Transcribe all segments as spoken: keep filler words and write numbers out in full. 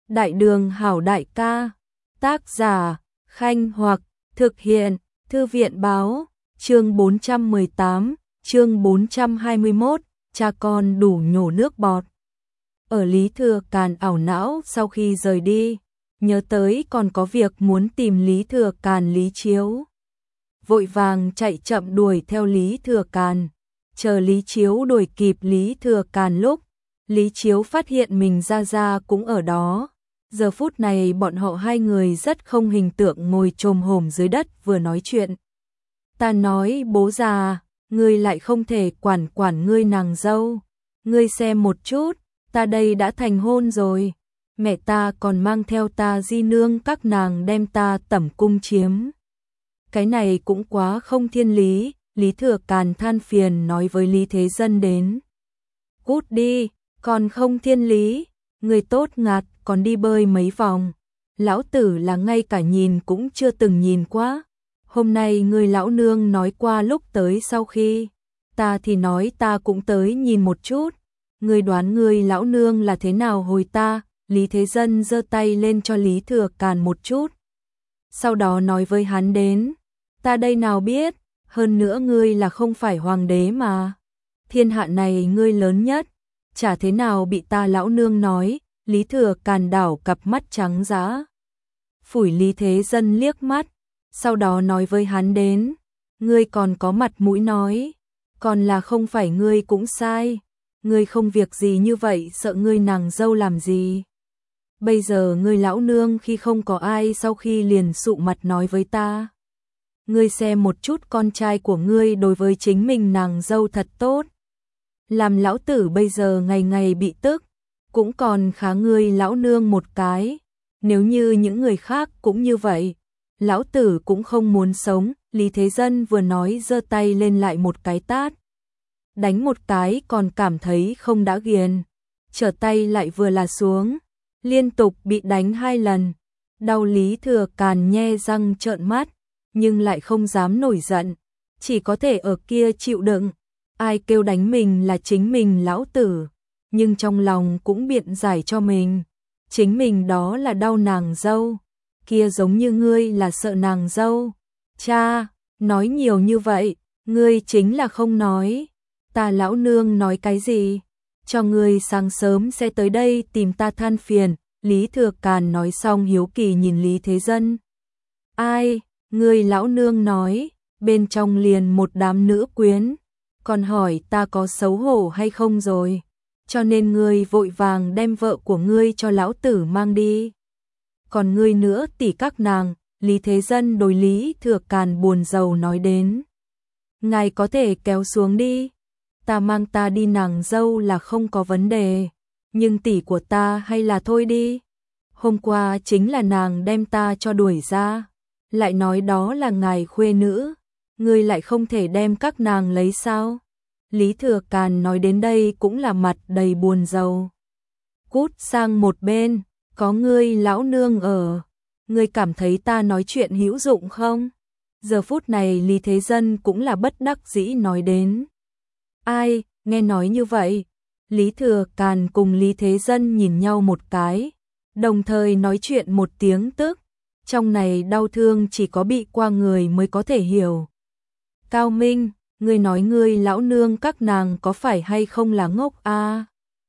Đại đường hảo đại ca, tác giả, Khanh Hoặc, thực hiện, Thư viện báo, chương bốn trăm mười tám, chương bốn trăm hai mươi mốt, cha con đủ nhổ nước bọt. Ở Lý Thừa Càn ảo não sau khi rời đi, nhớ tới còn có việc muốn tìm Lý Thừa Càn Lý Chiếu. Vội vàng chạy chậm đuổi theo Lý Thừa Càn, chờ Lý Chiếu đuổi kịp Lý Thừa Càn lúc, Lý Chiếu phát hiện mình ra ra cũng ở đó. Giờ phút này bọn họ hai người rất không hình tượng ngồi chồm hổm dưới đất vừa nói chuyện. Ta nói bố già, ngươi lại không thể quản quản ngươi nàng dâu. Ngươi xem một chút, ta đây đã thành hôn rồi. Mẹ ta còn mang theo ta di nương các nàng đem ta tẩm cung chiếm. Cái này cũng quá không thiên lý, Lý Thừa Càn than phiền nói với Lý Thế Dân đến. Cút đi, còn không thiên lý, người tốt ngạt còn đi bơi mấy vòng. Lão tử là ngay cả nhìn cũng chưa từng nhìn qua. Hôm nay người lão nương nói qua lúc tới sau khi, ta thì nói ta cũng tới nhìn một chút. Người đoán người lão nương là thế nào hồi ta? Lý Thế Dân giơ tay lên cho Lý Thừa Càn một chút. Sau đó nói với hắn đến, ta đây nào biết, hơn nữa ngươi là không phải hoàng đế mà. Thiên hạ này ngươi lớn nhất, chả thế nào bị ta lão nương nói. Lý Thừa Càn đảo cặp mắt trắng dã, phủi Lý Thế Dân liếc mắt, sau đó nói với hắn đến, ngươi còn có mặt mũi nói, còn là không phải ngươi cũng sai, ngươi không việc gì như vậy sợ ngươi nàng dâu làm gì. Bây giờ ngươi lão nương khi không có ai sau khi liền sụ mặt nói với ta. Ngươi xem một chút con trai của ngươi đối với chính mình nàng dâu thật tốt. Làm lão tử bây giờ ngày ngày bị tức, cũng còn khá ngươi lão nương một cái. Nếu như những người khác cũng như vậy, lão tử cũng không muốn sống. Lý Thế Dân vừa nói giơ tay lên lại một cái tát. Đánh một cái còn cảm thấy không đã ghiền, trở tay lại vừa là xuống, liên tục bị đánh hai lần. Đau Lý Thừa Càn nhe răng trợn mắt, nhưng lại không dám nổi giận, chỉ có thể ở kia chịu đựng. Ai kêu đánh mình là chính mình lão tử, nhưng trong lòng cũng biện giải cho mình, chính mình đó là đau nàng dâu, kia giống như ngươi là sợ nàng dâu. Cha, nói nhiều như vậy, ngươi chính là không nói. Ta lão nương nói cái gì? Cho ngươi sáng sớm sẽ tới đây tìm ta than phiền. Lý Thừa Càn nói xong hiếu kỳ nhìn Lý Thế Dân. Ai, ngươi lão nương nói, bên trong liền một đám nữ quyến, còn hỏi ta có xấu hổ hay không rồi, cho nên ngươi vội vàng đem vợ của ngươi cho lão tử mang đi. Còn ngươi nữa tỷ các nàng. Lý Thế Dân đối Lý Thừa Càn buồn rầu nói đến. Ngài có thể kéo xuống đi, ta mang ta đi nàng dâu là không có vấn đề, nhưng tỷ của ta hay là thôi đi. Hôm qua chính là nàng đem ta cho đuổi ra, lại nói đó là ngài khuê nữ, ngươi lại không thể đem các nàng lấy sao? Lý Thừa Càn nói đến đây cũng là mặt đầy buồn rầu. Cút sang một bên, có ngươi lão nương ở, ngươi cảm thấy ta nói chuyện hữu dụng không? Giờ phút này Lý Thế Dân cũng là bất đắc dĩ nói đến. Ai, nghe nói như vậy? Lý Thừa Càn cùng Lý Thế Dân nhìn nhau một cái, đồng thời nói chuyện một tiếng tức. Trong này đau thương chỉ có bị qua người mới có thể hiểu. Cao Minh, ngươi nói ngươi lão nương các nàng có phải hay không là ngốc a? À?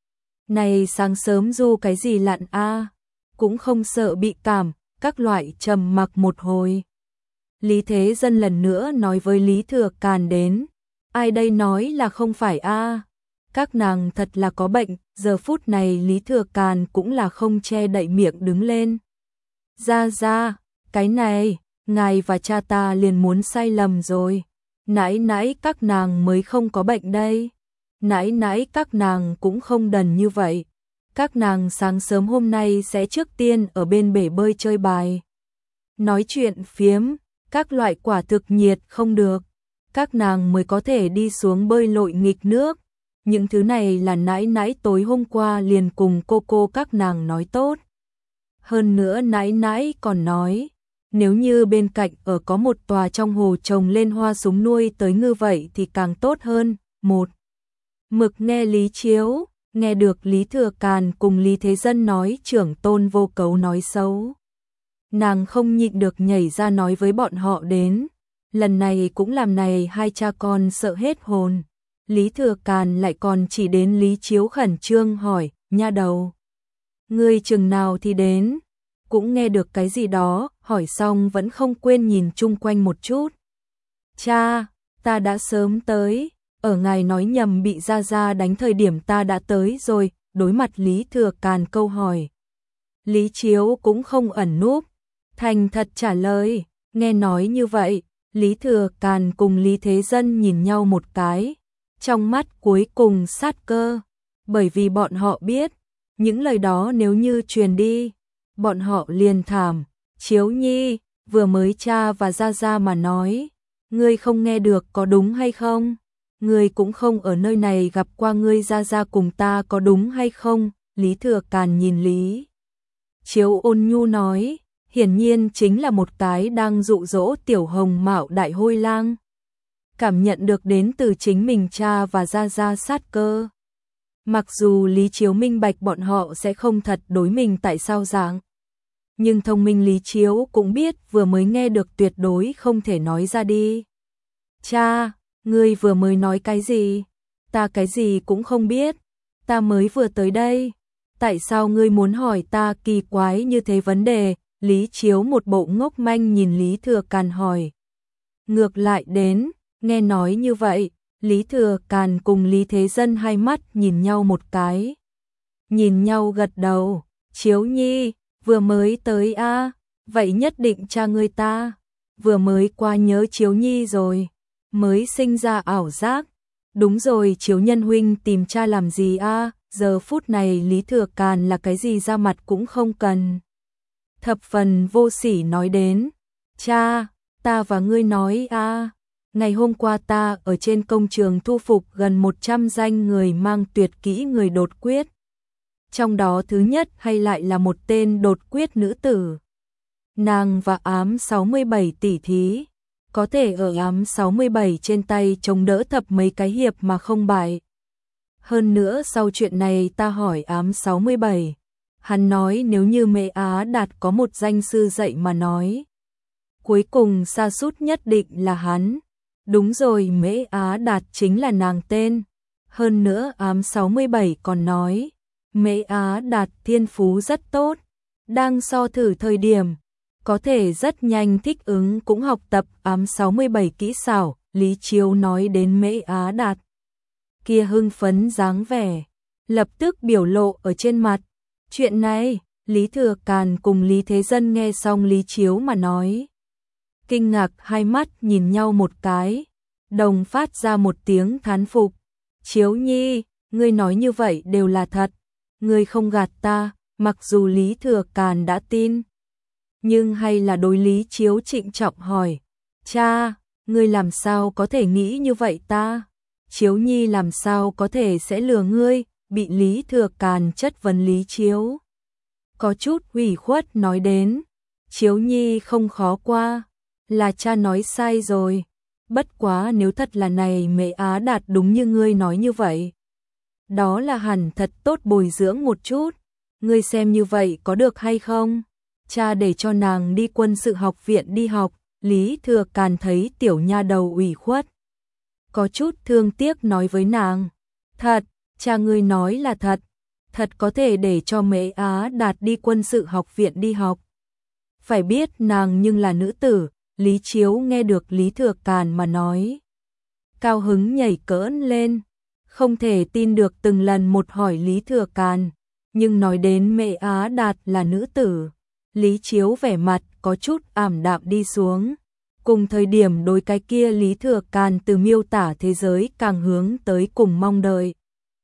Này sáng sớm du cái gì lặn a? À? Cũng không sợ bị cảm. Các loại trầm mặc một hồi. Lý Thế Dân lần nữa nói với Lý Thừa Càn đến. Ai đây nói là không phải a? À? Các nàng thật là có bệnh. Giờ phút này Lý Thừa Càn cũng là không che đậy miệng đứng lên. Ra ra, cái này, ngài và cha ta liền muốn sai lầm rồi. Nãy nãy các nàng mới không có bệnh đây. Nãy nãy các nàng cũng không đần như vậy. Các nàng sáng sớm hôm nay sẽ trước tiên ở bên bể bơi chơi bài. Nói chuyện phiếm, các loại quả thực nhiệt không được. Các nàng mới có thể đi xuống bơi lội nghịch nước. Những thứ này là nãy nãy tối hôm qua liền cùng cô cô các nàng nói tốt. Hơn nữa nãy nãy còn nói, nếu như bên cạnh ở có một tòa trong hồ trồng lên hoa súng nuôi tới ngư vậy thì càng tốt hơn. Một mực nghe Lý Chiếu, Nghe được Lý Thừa Càn cùng Lý Thế Dân nói trưởng tôn vô cấu nói xấu, nàng không nhịn được nhảy ra nói với bọn họ đến. Lần này cũng làm này hai cha con sợ hết hồn. Lý Thừa Càn lại còn chỉ đến Lý Chiếu khẩn trương hỏi, nha đầu, ngươi chừng nào thì đến? Cũng nghe được cái gì đó, hỏi xong vẫn không quên nhìn chung quanh một chút. Cha, ta đã sớm tới, ở ngài nói nhầm bị Gia Gia đánh thời điểm ta đã tới rồi. Đối mặt Lý Thừa Càn câu hỏi, Lý Chiếu cũng không ẩn núp, thành thật trả lời. Nghe nói như vậy, Lý Thừa Càn cùng Lý Thế Dân nhìn nhau một cái, trong mắt cuối cùng sát cơ, bởi vì bọn họ biết, những lời đó nếu như truyền đi, bọn họ liền thảm. Chiếu nhi, vừa mới cha và Gia Gia mà nói, ngươi không nghe được có đúng hay không? Ngươi cũng không ở nơi này gặp qua ngươi Gia Gia cùng ta có đúng hay không? Lý Thừa Càn nhìn Lý Chiếu ôn nhu nói, hiển nhiên chính là một cái đang dụ dỗ tiểu hồng mạo đại hôi lang. Cảm nhận được đến từ chính mình cha và Gia Gia sát cơ. Mặc dù Lý Chiếu minh bạch bọn họ sẽ không thật đối mình tại sao dạng, nhưng thông minh Lý Chiếu cũng biết vừa mới nghe được tuyệt đối không thể nói ra đi. Cha, ngươi vừa mới nói cái gì? Ta cái gì cũng không biết, ta mới vừa tới đây. Tại sao ngươi muốn hỏi ta kỳ quái như thế vấn đề? Lý Chiếu một bộ ngốc manh nhìn Lý Thừa Càn hỏi. Ngược lại đến, nghe nói như vậy, Lý Thừa Càn cùng Lý Thế Dân hai mắt nhìn nhau một cái. Nhìn nhau gật đầu, Chiếu nhi, vừa mới tới a à, vậy nhất định cha ngươi ta, vừa mới qua nhớ Chiếu nhi rồi, mới sinh ra ảo giác. Đúng rồi, Chiếu nhân huynh tìm cha làm gì a à? Giờ phút này Lý Thừa Càn là cái gì ra mặt cũng không cần. Thập phần vô sỉ nói đến, cha, ta và ngươi nói a à, ngày hôm qua ta ở trên công trường thu phục gần một trăm danh người mang tuyệt kỹ người đột quyết. Trong đó thứ nhất hay lại là một tên đột quyết nữ tử. Nàng và ám sáu mươi bảy tỷ thí, có thể ở ám sáu mươi bảy trên tay chống đỡ thập mấy cái hiệp mà không bại. Hơn nữa sau chuyện này ta hỏi ám sáu mươi bảy, hắn nói nếu như Mễ Á Đạt có một danh sư dạy mà nói, cuối cùng sa sút nhất định là hắn. Đúng rồi, Mễ Á Đạt chính là nàng tên. Hơn nữa ám sáu mươi bảy còn nói, Mễ Á Đạt thiên phú rất tốt, đang so thử thời điểm, có thể rất nhanh thích ứng cũng học tập ám sáu mươi bảy kỹ xảo. Lý Chiếu nói đến Mễ Á Đạt, kia hưng phấn dáng vẻ, lập tức biểu lộ ở trên mặt. Chuyện này, Lý Thừa Càn cùng Lý Thế Dân nghe xong Lý Chiếu mà nói, kinh ngạc hai mắt nhìn nhau một cái, đồng phát ra một tiếng thán phục. Chiếu nhi, ngươi nói như vậy đều là thật, ngươi không gạt ta. Mặc dù Lý Thừa Càn đã tin, nhưng hay là đối Lý Chiếu trịnh trọng hỏi, cha, ngươi làm sao có thể nghĩ như vậy ta? Chiếu nhi làm sao có thể sẽ lừa ngươi? Bị Lý Thừa Càn chất vấn Lý Chiếu có chút ủy khuất nói đến, Chiếu nhi không khó qua, là cha nói sai rồi. Bất quá nếu thật là này Mễ Á Đạt đúng như ngươi nói như vậy, đó là hẳn thật tốt bồi dưỡng một chút. Ngươi xem như vậy có được hay không? Cha để cho nàng đi quân sự học viện đi học. Lý Thừa Càn thấy tiểu nha đầu ủy khuất, có chút thương tiếc nói với nàng, thật, cha ngươi nói là thật, thật có thể để cho Mễ Á Đạt đi quân sự học viện đi học. Phải biết nàng nhưng là nữ tử. Lý Chiếu nghe được Lý Thừa Càn mà nói, cao hứng nhảy cỡn lên, không thể tin được từng lần một hỏi Lý Thừa Càn, nhưng nói đến Mễ Á Đạt là nữ tử, Lý Chiếu vẻ mặt có chút ảm đạm đi xuống. Cùng thời điểm đối cái kia Lý Thừa Càn từ miêu tả thế giới càng hướng tới cùng mong đợi.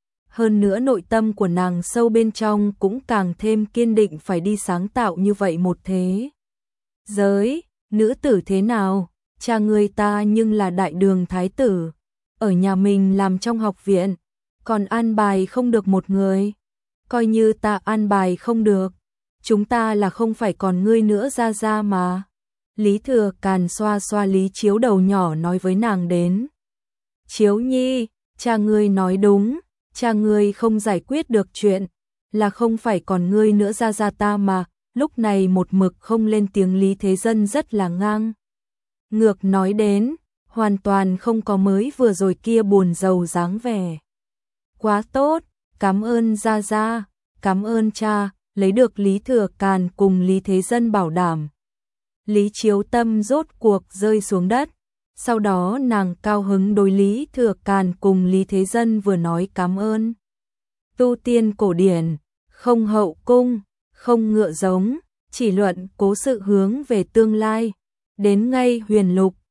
Hơn nữa nội tâm của nàng sâu bên trong cũng càng thêm kiên định phải đi sáng tạo như vậy một thế giới. Nữ tử thế nào? Cha người ta nhưng là đại đường thái tử, ở nhà mình làm trong học viện, còn an bài không được một người. Coi như ta an bài không được, chúng ta là không phải còn ngươi nữa ra ra mà. Lý Thừa Càn xoa xoa Lý Chiếu đầu nhỏ nói với nàng đến. Chiếu nhi, cha ngươi nói đúng, cha ngươi không giải quyết được chuyện, là không phải còn ngươi nữa ra ra ta mà, lúc này một mực không lên tiếng Lý Thế Dân rất là ngang. Ngược nói đến, hoàn toàn không có mới vừa rồi kia buồn rầu dáng vẻ. Quá tốt, cảm ơn gia gia, cảm ơn cha, lấy được Lý Thừa Càn cùng Lý Thế Dân bảo đảm. Lý Chiếu Tâm rốt cuộc rơi xuống đất, sau đó nàng cao hứng đối Lý Thừa Càn cùng Lý Thế Dân vừa nói cảm ơn. Tu tiên cổ điển, không hậu cung, không ngựa giống, chỉ luận cố sự hướng về tương lai, đến ngay huyền lục,